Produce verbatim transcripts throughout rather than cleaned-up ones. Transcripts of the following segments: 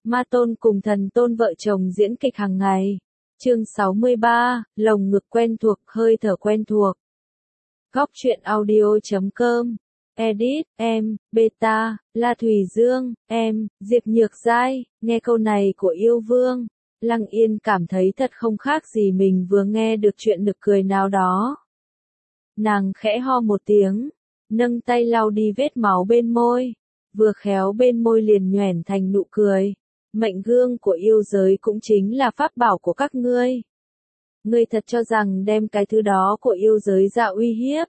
Ma Tôn cùng Thần Tôn vợ chồng diễn kịch hàng ngày. Chương sáu mươi ba, lồng ngực quen thuộc, hơi thở quen thuộc. Góc truyện audio chấm com. Edit, em, Beta, La Thùy Dương, em, Diệp Nhược Giai. Nghe câu này của yêu vương, Lăng Yên cảm thấy thật không khác gì mình vừa nghe được chuyện nực cười nào đó. Nàng khẽ ho một tiếng, nâng tay lau đi vết máu bên môi, vừa khéo bên môi liền nhoẻn thành nụ cười. Mệnh gương của yêu giới cũng chính là pháp bảo của các ngươi. Ngươi thật cho rằng đem cái thứ đó của yêu giới ra uy hiếp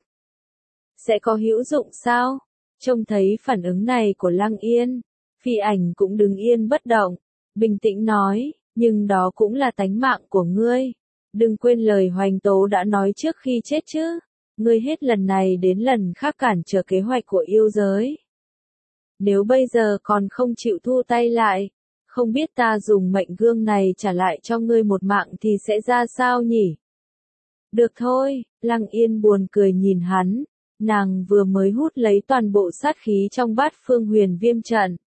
sẽ có hữu dụng sao? Trông thấy phản ứng này của Lăng Yên, Phi Ảnh cũng đứng yên bất động, bình tĩnh nói, nhưng đó cũng là tánh mạng của ngươi. Đừng quên lời Hoành Tố đã nói trước khi chết chứ. Ngươi hết lần này đến lần khác cản trở kế hoạch của yêu giới. Nếu bây giờ còn không chịu thu tay lại, không biết ta dùng mệnh gương này trả lại cho ngươi một mạng thì sẽ ra sao nhỉ? Được thôi, Lăng Yên buồn cười nhìn hắn, nàng vừa mới hút lấy toàn bộ sát khí trong bát phương huyền viêm trận.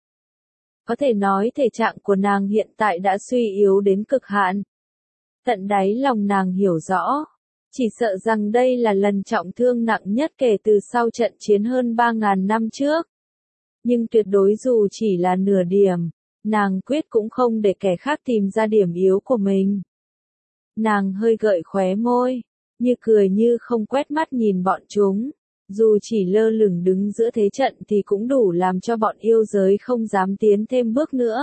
Có thể nói thể trạng của nàng hiện tại đã suy yếu đến cực hạn. Tận đáy lòng nàng hiểu rõ, chỉ sợ rằng đây là lần trọng thương nặng nhất kể từ sau trận chiến hơn ba ngàn năm trước. Nhưng tuyệt đối dù chỉ là nửa điểm, nàng quyết cũng không để kẻ khác tìm ra điểm yếu của mình. Nàng hơi gợi khóe môi, như cười như không quét mắt nhìn bọn chúng, dù chỉ lơ lửng đứng giữa thế trận thì cũng đủ làm cho bọn yêu giới không dám tiến thêm bước nữa.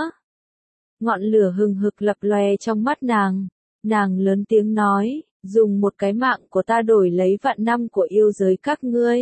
Ngọn lửa hừng hực lập lòe trong mắt nàng, nàng lớn tiếng nói, dùng một cái mạng của ta đổi lấy vạn năm của yêu giới các ngươi.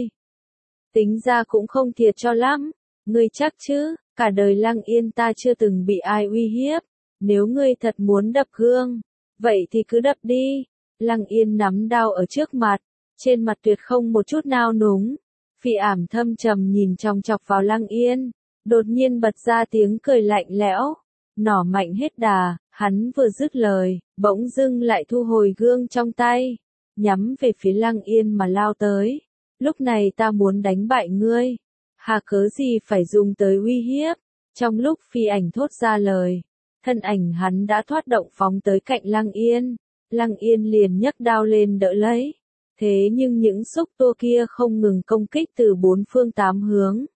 Tính ra cũng không thiệt cho lắm, ngươi chắc chứ? Cả đời Lăng Yên ta chưa từng bị ai uy hiếp, nếu ngươi thật muốn đập gương, vậy thì cứ đập đi. Lăng Yên nắm đao ở trước mặt, trên mặt tuyệt không một chút nao núng. Phi Ảm thâm trầm nhìn chòng chọc vào Lăng Yên, đột nhiên bật ra tiếng cười lạnh lẽo, nỏ mạnh hết đà, hắn vừa dứt lời, bỗng dưng lại thu hồi gương trong tay, nhắm về phía Lăng Yên mà lao tới. Lúc này ta muốn đánh bại ngươi. Hà cớ gì phải dùng tới uy hiếp? Trong lúc Phi Ảnh thốt ra lời, thân ảnh hắn đã thoát động phóng tới cạnh Lăng Yên. Lăng Yên liền nhấc đao lên đỡ lấy. Thế nhưng những xúc tua kia không ngừng công kích từ bốn phương tám hướng.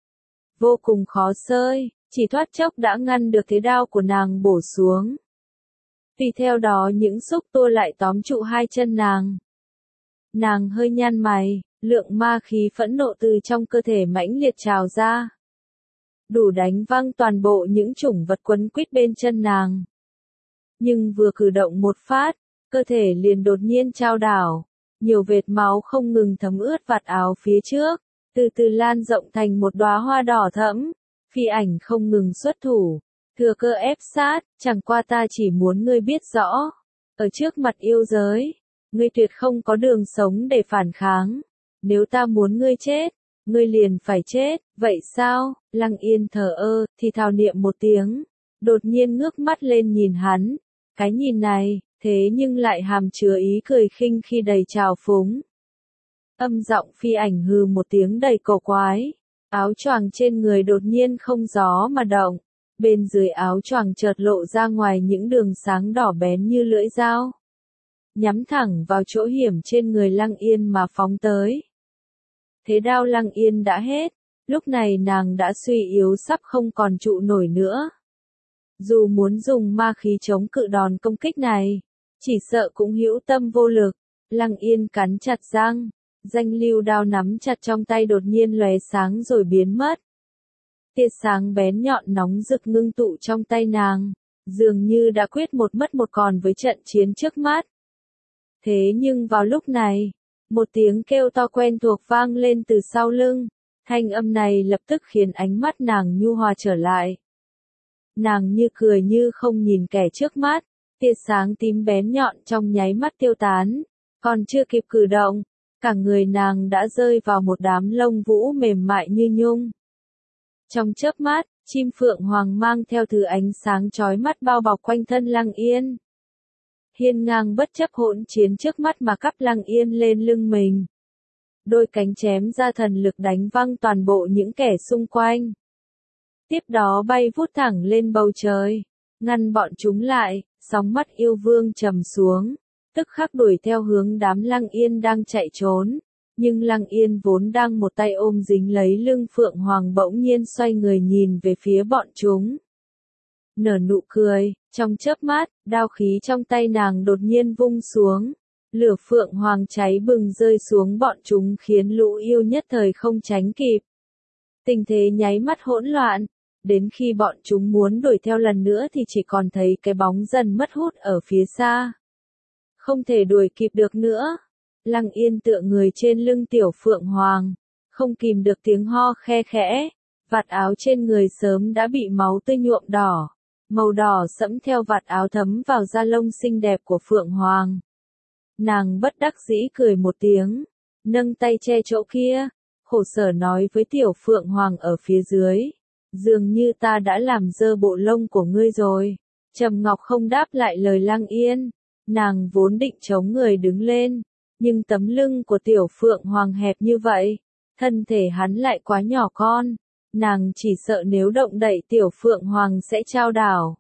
Vô cùng khó xơi, chỉ thoát chốc đã ngăn được thế đao của nàng bổ xuống. Vì theo đó những xúc tua lại tóm trụ hai chân nàng. Nàng hơi nhăn mày. Lượng ma khí phẫn nộ từ trong cơ thể mãnh liệt trào ra, đủ đánh văng toàn bộ những chủng vật quấn quýt bên chân nàng. Nhưng vừa cử động một phát, cơ thể liền đột nhiên chao đảo, nhiều vệt máu không ngừng thấm ướt vạt áo phía trước, từ từ lan rộng thành một đóa hoa đỏ thẫm. Phi Ảnh không ngừng xuất thủ, thừa cơ ép sát, chẳng qua ta chỉ muốn ngươi biết rõ, ở trước mặt yêu giới, ngươi tuyệt không có đường sống để phản kháng. Nếu ta muốn ngươi chết, ngươi liền phải chết, vậy sao? Lăng Yên thờ ơ, thì thào niệm một tiếng, đột nhiên ngước mắt lên nhìn hắn, cái nhìn này, thế nhưng lại hàm chứa ý cười khinh khi đầy trào phúng. Âm giọng Phi Ảnh hừ một tiếng đầy cổ quái, áo choàng trên người đột nhiên không gió mà động, bên dưới áo choàng chợt lộ ra ngoài những đường sáng đỏ bén như lưỡi dao, nhắm thẳng vào chỗ hiểm trên người Lăng Yên mà phóng tới. Thế đao Lăng Yên đã hết, lúc này nàng đã suy yếu sắp không còn trụ nổi nữa. Dù muốn dùng ma khí chống cự đòn công kích này, chỉ sợ cũng hữu tâm vô lực. Lăng Yên cắn chặt răng, danh lưu đao nắm chặt trong tay đột nhiên lóe sáng rồi biến mất. Tia sáng bén nhọn nóng rực ngưng tụ trong tay nàng, dường như đã quyết một mất một còn với trận chiến trước mắt. Thế nhưng vào lúc này, một tiếng kêu to quen thuộc vang lên từ sau lưng, thanh âm này lập tức khiến ánh mắt nàng nhu hòa trở lại. Nàng như cười như không nhìn kẻ trước mắt, tia sáng tím bén nhọn trong nháy mắt tiêu tán, còn chưa kịp cử động, cả người nàng đã rơi vào một đám lông vũ mềm mại như nhung. Trong chớp mắt, chim phượng hoàng mang theo thứ ánh sáng chói mắt bao bọc quanh thân Lăng Yên. Hiên ngang bất chấp hỗn chiến trước mắt mà cắp Lăng Yên lên lưng mình. Đôi cánh chém ra thần lực đánh văng toàn bộ những kẻ xung quanh. tiếp đó bay vút thẳng lên bầu trời, ngăn bọn chúng lại, sóng mắt yêu vương trầm xuống, tức khắc đuổi theo hướng đám Lăng Yên đang chạy trốn. Nhưng Lăng Yên vốn đang một tay ôm dính lấy lưng Phượng Hoàng bỗng nhiên xoay người nhìn về phía bọn chúng. Nở nụ cười, trong chớp mắt, đao khí trong tay nàng đột nhiên vung xuống. Lửa Phượng Hoàng cháy bừng rơi xuống bọn chúng khiến lũ yêu nhất thời không tránh kịp. Tình thế nháy mắt hỗn loạn, đến khi bọn chúng muốn đuổi theo lần nữa thì chỉ còn thấy cái bóng dần mất hút ở phía xa. Không thể đuổi kịp được nữa. Lăng Yên tựa người trên lưng tiểu Phượng Hoàng, không kìm được tiếng ho khe khẽ, vạt áo trên người sớm đã bị máu tươi nhuộm đỏ, màu đỏ sẫm theo vạt áo thấm vào da lông xinh đẹp của Phượng Hoàng. Nàng bất đắc dĩ cười một tiếng, nâng tay che chỗ kia, khổ sở nói với tiểu Phượng Hoàng ở phía dưới, dường như ta đã làm dơ bộ lông của ngươi rồi. Trầm Ngọc không đáp lại lời Lăng Yên, nàng vốn định chống người đứng lên. Nhưng tấm lưng của tiểu Phượng Hoàng hẹp như vậy, thân thể hắn lại quá nhỏ con, nàng chỉ sợ nếu động đậy tiểu Phượng Hoàng sẽ chao đảo.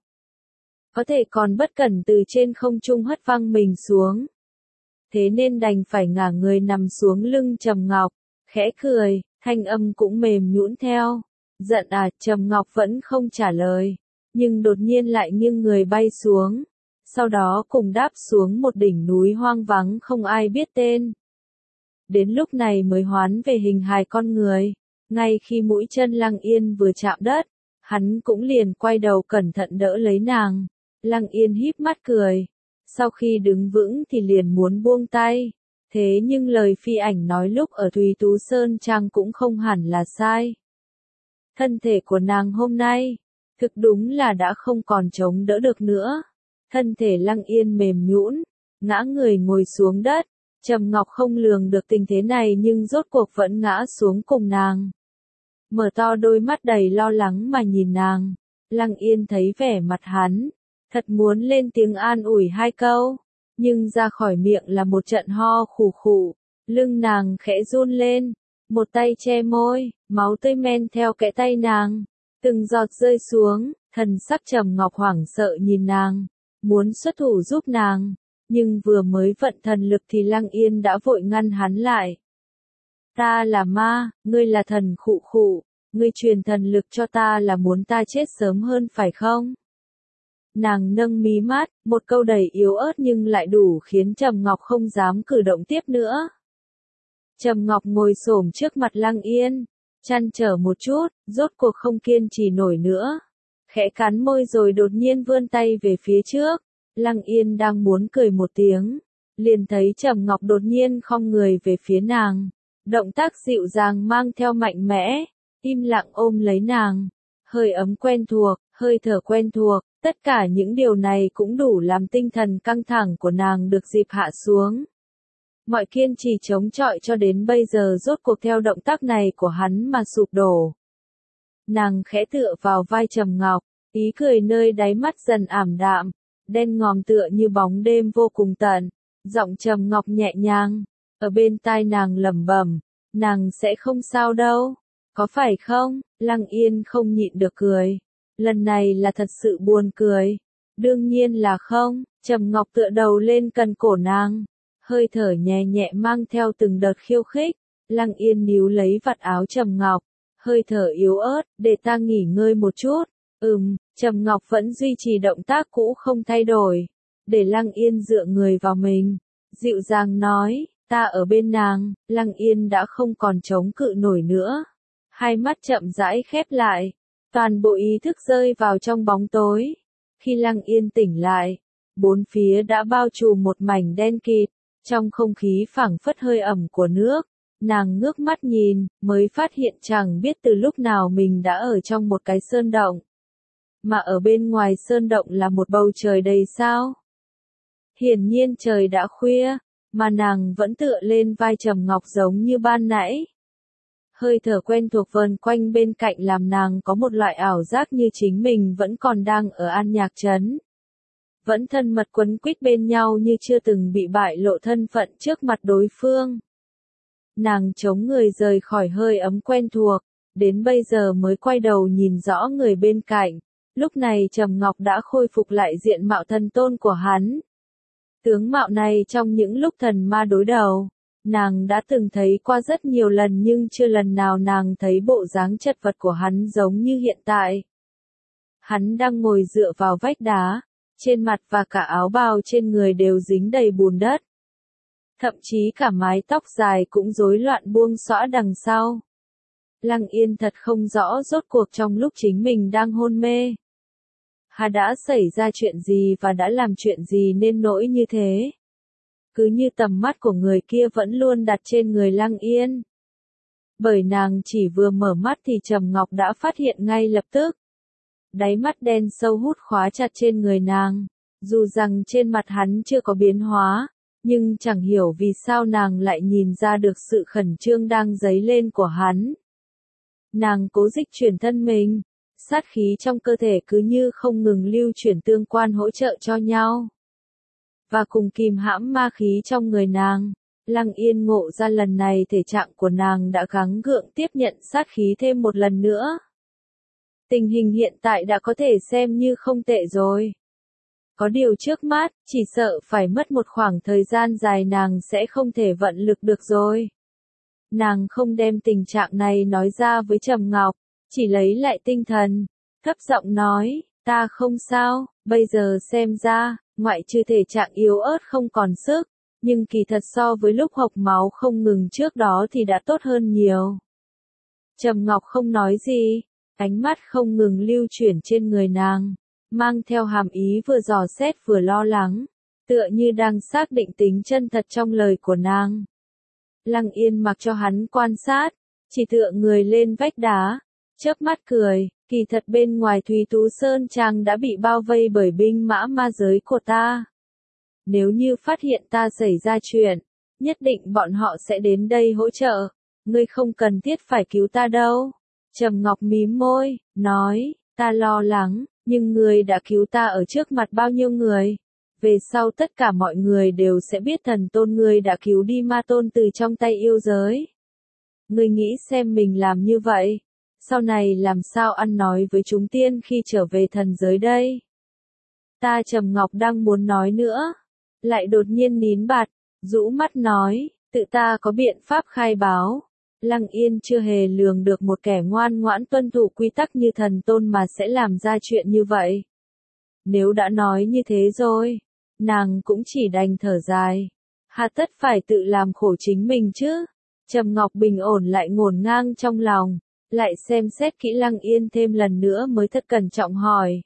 Có thể còn bất cẩn từ trên không trung hất văng mình xuống. Thế nên đành phải ngả người nằm xuống lưng Trầm Ngọc, khẽ cười, thanh âm cũng mềm nhũn theo. Giận à, Trầm Ngọc vẫn không trả lời, nhưng đột nhiên lại nghiêng người bay xuống. Sau đó cùng đáp xuống một đỉnh núi hoang vắng không ai biết tên. Đến lúc này mới hoán về hình hài con người, ngay khi mũi chân Lăng Yên vừa chạm đất, hắn cũng liền quay đầu cẩn thận đỡ lấy nàng. Lăng Yên híp mắt cười, sau khi đứng vững thì liền muốn buông tay, thế nhưng lời phi ảnh nói lúc ở Thùy Tú Sơn Trang cũng không hẳn là sai. Thân thể của nàng hôm nay, thực đúng là đã không còn chống đỡ được nữa. Thân thể Lăng Yên mềm nhũn, ngã người ngồi xuống đất. Trầm Ngọc không lường được tình thế này nhưng rốt cuộc vẫn ngã xuống cùng nàng. Mở to đôi mắt đầy lo lắng mà nhìn nàng. Lăng Yên thấy vẻ mặt hắn, thật muốn lên tiếng an ủi hai câu, nhưng ra khỏi miệng là một trận ho khủ khủ. Lưng nàng khẽ run lên, một tay che môi, máu tươi men theo kẽ tay nàng, từng giọt rơi xuống. Thần sắc Trầm Ngọc hoảng sợ nhìn nàng, muốn xuất thủ giúp nàng, nhưng vừa mới vận thần lực thì Lăng Yên đã vội ngăn hắn lại. Ta là ma, ngươi là thần khụ khụ, ngươi truyền thần lực cho ta là muốn ta chết sớm hơn phải không? Nàng nâng mí mắt, một câu đầy yếu ớt nhưng lại đủ khiến Trầm Ngọc không dám cử động tiếp nữa. Trầm Ngọc ngồi xổm trước mặt Lăng Yên, trăn trở một chút, rốt cuộc không kiên trì nổi nữa. Khẽ cắn môi rồi đột nhiên vươn tay về phía trước. Lăng Yên đang muốn cười một tiếng, liền thấy Trầm Ngọc đột nhiên khom người về phía nàng. Động tác dịu dàng mang theo mạnh mẽ, im lặng ôm lấy nàng. Hơi ấm quen thuộc, hơi thở quen thuộc, tất cả những điều này cũng đủ làm tinh thần căng thẳng của nàng được dịp hạ xuống. Mọi kiên trì chống chọi cho đến bây giờ rốt cuộc theo động tác này của hắn mà sụp đổ. Nàng khẽ tựa vào vai Trầm Ngọc, ý cười nơi đáy mắt dần ảm đạm, đen ngòm tựa như bóng đêm vô cùng tận. Giọng Trầm Ngọc nhẹ nhàng, ở bên tai nàng lẩm bẩm, nàng sẽ không sao đâu, có phải không? Lăng Yên không nhịn được cười, lần này là thật sự buồn cười. Đương nhiên là không. Trầm Ngọc tựa đầu lên cần cổ nàng, hơi thở nhẹ nhẹ mang theo từng đợt khiêu khích. Lăng Yên níu lấy vạt áo Trầm Ngọc, hơi thở yếu ớt, để ta nghỉ ngơi một chút. Ừm, Trầm Ngọc vẫn duy trì động tác cũ không thay đổi, để Lăng Yên dựa người vào mình, dịu dàng nói, ta ở bên nàng. Lăng Yên đã không còn chống cự nổi nữa, hai mắt chậm rãi khép lại, toàn bộ ý thức rơi vào trong bóng tối. Khi Lăng Yên tỉnh lại, bốn phía đã bao trùm một mảnh đen kịt, trong không khí phảng phất hơi ẩm của nước. Nàng ngước mắt nhìn, mới phát hiện chẳng biết từ lúc nào mình đã ở trong một cái sơn động. Mà ở bên ngoài sơn động là một bầu trời đầy sao. Hiển nhiên trời đã khuya, mà nàng vẫn tựa lên vai Trầm Ngọc giống như ban nãy. Hơi thở quen thuộc vờn quanh bên cạnh làm nàng có một loại ảo giác như chính mình vẫn còn đang ở An Nhạc Trấn. Vẫn thân mật quấn quýt bên nhau như chưa từng bị bại lộ thân phận trước mặt đối phương. Nàng chống người rời khỏi hơi ấm quen thuộc, đến bây giờ mới quay đầu nhìn rõ người bên cạnh. Lúc này Trầm Ngọc đã khôi phục lại diện mạo thần tôn của hắn. Tướng mạo này trong những lúc thần ma đối đầu, nàng đã từng thấy qua rất nhiều lần nhưng chưa lần nào nàng thấy bộ dáng chật vật của hắn giống như hiện tại. Hắn đang ngồi dựa vào vách đá, trên mặt và cả áo bào trên người đều dính đầy bùn đất. Thậm chí cả mái tóc dài cũng rối loạn buông xõa đằng sau. Lăng Yên thật không rõ rốt cuộc trong lúc chính mình đang hôn mê, Hà đã xảy ra chuyện gì và đã làm chuyện gì nên nỗi như thế. Cứ như tầm mắt của người kia vẫn luôn đặt trên người Lăng Yên. Bởi nàng chỉ vừa mở mắt thì Trầm Ngọc đã phát hiện ngay lập tức. Đáy mắt đen sâu hút khóa chặt trên người nàng. Dù rằng trên mặt hắn chưa có biến hóa, nhưng chẳng hiểu vì sao nàng lại nhìn ra được sự khẩn trương đang dấy lên của hắn. Nàng cố dịch chuyển thân mình, sát khí trong cơ thể cứ như không ngừng lưu chuyển tương quan hỗ trợ cho nhau. Và cùng kìm hãm ma khí trong người nàng, Lăng Yên ngộ ra lần này thể trạng của nàng đã gắng gượng tiếp nhận sát khí thêm một lần nữa. Tình hình hiện tại đã có thể xem như không tệ rồi. Có điều trước mắt, chỉ sợ phải mất một khoảng thời gian dài nàng sẽ không thể vận lực được rồi. Nàng không đem tình trạng này nói ra với Trầm Ngọc, chỉ lấy lại tinh thần, thấp giọng nói, ta không sao, bây giờ xem ra, ngoại trừ thể trạng yếu ớt không còn sức, nhưng kỳ thật so với lúc hộc máu không ngừng trước đó thì đã tốt hơn nhiều. Trầm Ngọc không nói gì, ánh mắt không ngừng lưu chuyển trên người nàng, mang theo hàm ý vừa dò xét vừa lo lắng, tựa như đang xác định tính chân thật trong lời của nàng. Lăng Yên mặc cho hắn quan sát, chỉ tựa người lên vách đá, chớp mắt cười, kỳ thật bên ngoài Thúy Tú Sơn Trang đã bị bao vây bởi binh mã ma giới của ta. Nếu như phát hiện ta xảy ra chuyện, nhất định bọn họ sẽ đến đây hỗ trợ, ngươi không cần thiết phải cứu ta đâu. Trầm Ngọc mím môi, nói, ta lo lắng, nhưng ngươi đã cứu ta ở trước mặt bao nhiêu người. Về sau tất cả mọi người đều sẽ biết thần tôn ngươi đã cứu đi ma tôn từ trong tay yêu giới. Ngươi nghĩ xem mình làm như vậy, sau này làm sao ăn nói với chúng tiên khi trở về thần giới đây? Ta Trầm Ngọc đang muốn nói nữa, lại đột nhiên nín bặt, rũ mắt nói, tự ta có biện pháp khai báo. Lăng Yên chưa hề lường được một kẻ ngoan ngoãn tuân thủ quy tắc như thần tôn mà sẽ làm ra chuyện như vậy. Nếu đã nói như thế rồi, nàng cũng chỉ đành thở dài. Hà tất phải tự làm khổ chính mình chứ. Trầm Ngọc bình ổn lại ngổn ngang trong lòng, lại xem xét kỹ Lăng Yên thêm lần nữa mới thật cẩn trọng hỏi.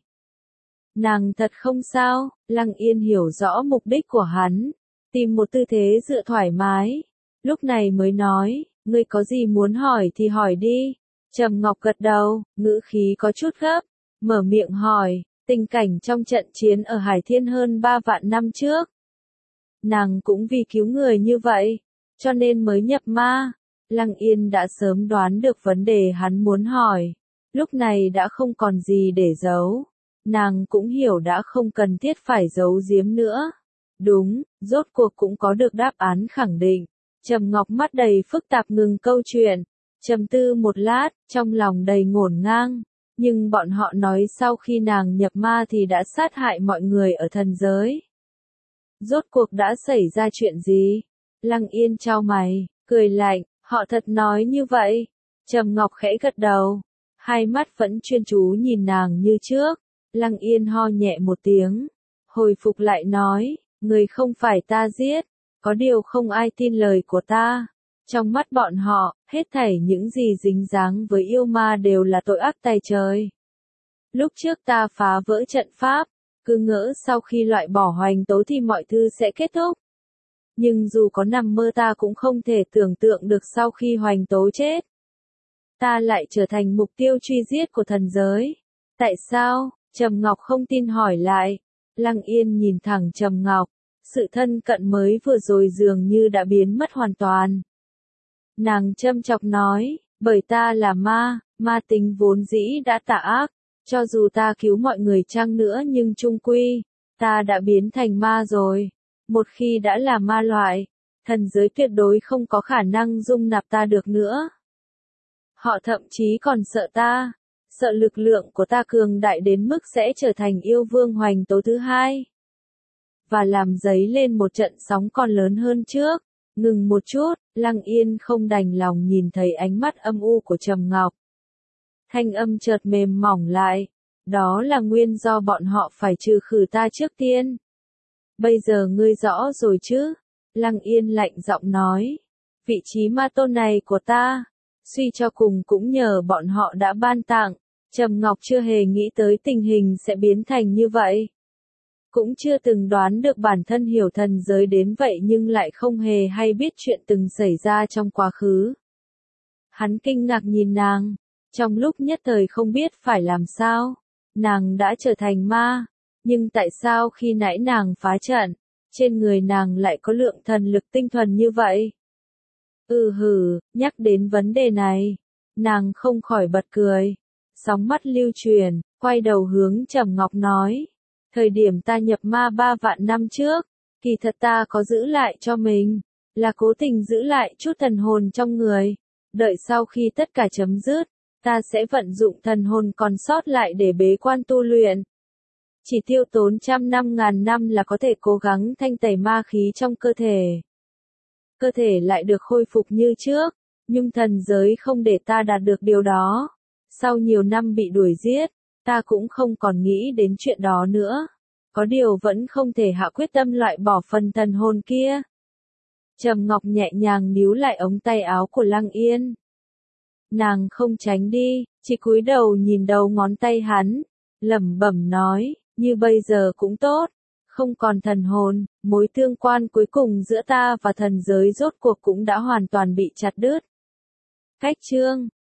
Nàng thật không sao? Lăng Yên hiểu rõ mục đích của hắn, tìm một tư thế dựa thoải mái, lúc này mới nói, ngươi có gì muốn hỏi thì hỏi đi. Trầm Ngọc gật đầu, ngữ khí có chút gấp, mở miệng hỏi, tình cảnh trong trận chiến ở Hải Thiên hơn ba vạn năm trước. Nàng cũng vì cứu người như vậy, cho nên mới nhập ma. Lăng Yên đã sớm đoán được vấn đề hắn muốn hỏi, lúc này đã không còn gì để giấu. Nàng cũng hiểu đã không cần thiết phải giấu giếm nữa. Đúng, rốt cuộc cũng có được đáp án khẳng định. Trầm Ngọc mắt đầy phức tạp ngừng câu chuyện, trầm tư một lát, trong lòng đầy ngổn ngang. Nhưng bọn họ nói sau khi nàng nhập ma thì đã sát hại mọi người ở thần giới. Rốt cuộc đã xảy ra chuyện gì? Lăng Yên chau mày, cười lạnh, họ thật nói như vậy. Trầm Ngọc khẽ gật đầu, hai mắt vẫn chuyên chú nhìn nàng như trước. Lăng Yên ho nhẹ một tiếng, hồi phục lại nói, người không phải ta giết, có điều không ai tin lời của ta. Trong mắt bọn họ, hết thảy những gì dính dáng với yêu ma đều là tội ác tày trời. Lúc trước ta phá vỡ trận pháp, cứ ngỡ sau khi loại bỏ hoành tố thì mọi thứ sẽ kết thúc. Nhưng dù có nằm mơ ta cũng không thể tưởng tượng được sau khi hoành tố chết, ta lại trở thành mục tiêu truy giết của thần giới. Tại sao? Trầm Ngọc không tin hỏi lại. Lăng Yên nhìn thẳng Trầm Ngọc, sự thân cận mới vừa rồi dường như đã biến mất hoàn toàn. Nàng châm chọc nói, bởi ta là ma, ma tính vốn dĩ đã tà ác, cho dù ta cứu mọi người chăng nữa nhưng chung quy, ta đã biến thành ma rồi. Một khi đã là ma loại, thần giới tuyệt đối không có khả năng dung nạp ta được nữa. Họ thậm chí còn sợ ta, sợ lực lượng của ta cường đại đến mức sẽ trở thành yêu vương hoành tố thứ hai. Và làm dấy lên một trận sóng còn lớn hơn trước. Ngừng một chút, Lăng Yên không đành lòng nhìn thấy ánh mắt âm u của Trầm Ngọc. Thanh âm chợt mềm mỏng lại. Đó là nguyên do bọn họ phải trừ khử ta trước tiên. Bây giờ ngươi rõ rồi chứ? Lăng Yên lạnh giọng nói. Vị trí ma tôn này của ta, suy cho cùng cũng nhờ bọn họ đã ban tặng. Trầm Ngọc chưa hề nghĩ tới tình hình sẽ biến thành như vậy. Cũng chưa từng đoán được bản thân hiểu thần giới đến vậy nhưng lại không hề hay biết chuyện từng xảy ra trong quá khứ. Hắn kinh ngạc nhìn nàng, trong lúc nhất thời không biết phải làm sao. Nàng đã trở thành ma, nhưng tại sao khi nãy nàng phá trận, trên người nàng lại có lượng thần lực tinh thuần như vậy? Ừ hừ, nhắc đến vấn đề này, nàng không khỏi bật cười. Sóng mắt lưu truyền, quay đầu hướng Trầm Ngọc nói. Thời điểm ta nhập ma ba vạn năm trước, kỳ thật ta có giữ lại cho mình, là cố tình giữ lại chút thần hồn trong người. Đợi sau khi tất cả chấm dứt, ta sẽ vận dụng thần hồn còn sót lại để bế quan tu luyện. Chỉ tiêu tốn trăm năm ngàn năm là có thể cố gắng thanh tẩy ma khí trong cơ thể. Cơ thể lại được khôi phục như trước, nhưng thần giới không để ta đạt được điều đó. Sau nhiều năm bị đuổi giết, ta cũng không còn nghĩ đến chuyện đó nữa. Có điều vẫn không thể hạ quyết tâm loại bỏ phần thần hồn kia. Trầm Ngọc nhẹ nhàng níu lại ống tay áo của Lăng Yên. Nàng không tránh đi, chỉ cúi đầu nhìn đầu ngón tay hắn, lẩm bẩm nói, như bây giờ cũng tốt, không còn thần hồn, mối tương quan cuối cùng giữa ta và thần giới rốt cuộc cũng đã hoàn toàn bị chặt đứt. Cách chương